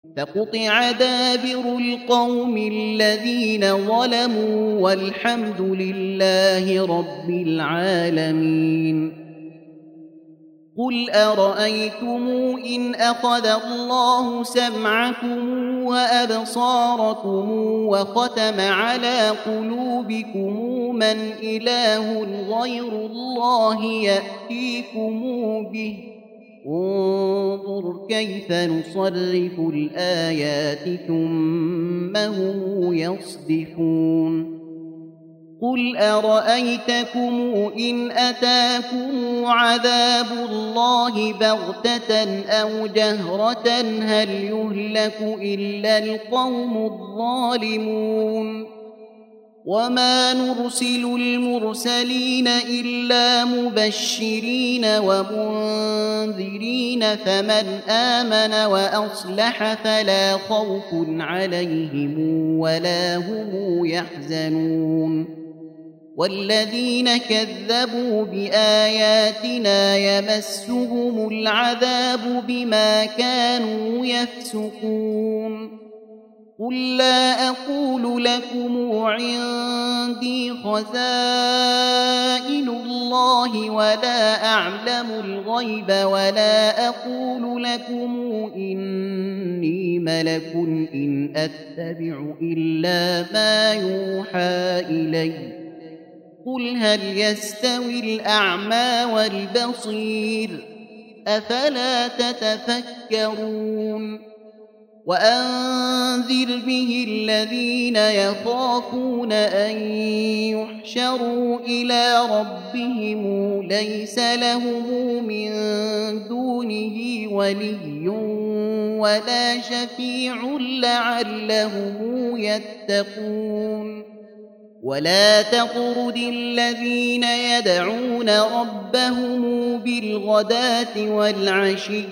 فقطع دابر القوم الذين ظلموا والحمد لله رب العالمين. قل أرأيتم إن أخذ الله سمعكم وأبصاركم وختم على قلوبكم من إله غير الله يأتيكم به انظر كيف نصرف الآيات ثم هم يصدفون. قل أرأيتكم إن أتاكم عذاب الله بغتة أو جهرة هل يهلك إلا القوم الظالمون. وما نرسل المرسلين إلا مبشرين ومنذرين فمن آمن وأصلح فلا خوف عليهم ولا هم يحزنون. والذين كذبوا بآياتنا يمسهم العذاب بما كانوا يفسقون. قل لا أقول لكم عندي خزائن الله ولا أعلم الغيب ولا أقول لكم إني ملك إن أتبع إلا ما يوحى إلي. قل هل يستوي الأعمى والبصير أفلا تتفكرون. وأنذر به الذين يخافون أن يحشروا إلى ربهم ليس لهم من دونه ولي ولا شفيع لعلهم يتقون. ولا تطرد الذين يدعون ربهم بالغداة والعشي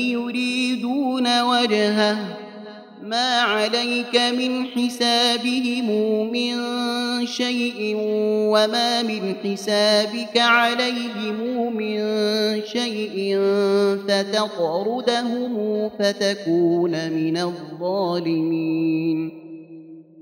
يريدون وجهه ما عليك من حسابهم من شيء وما من حسابك عليهم من شيء فتطردهم فتكون من الظالمين.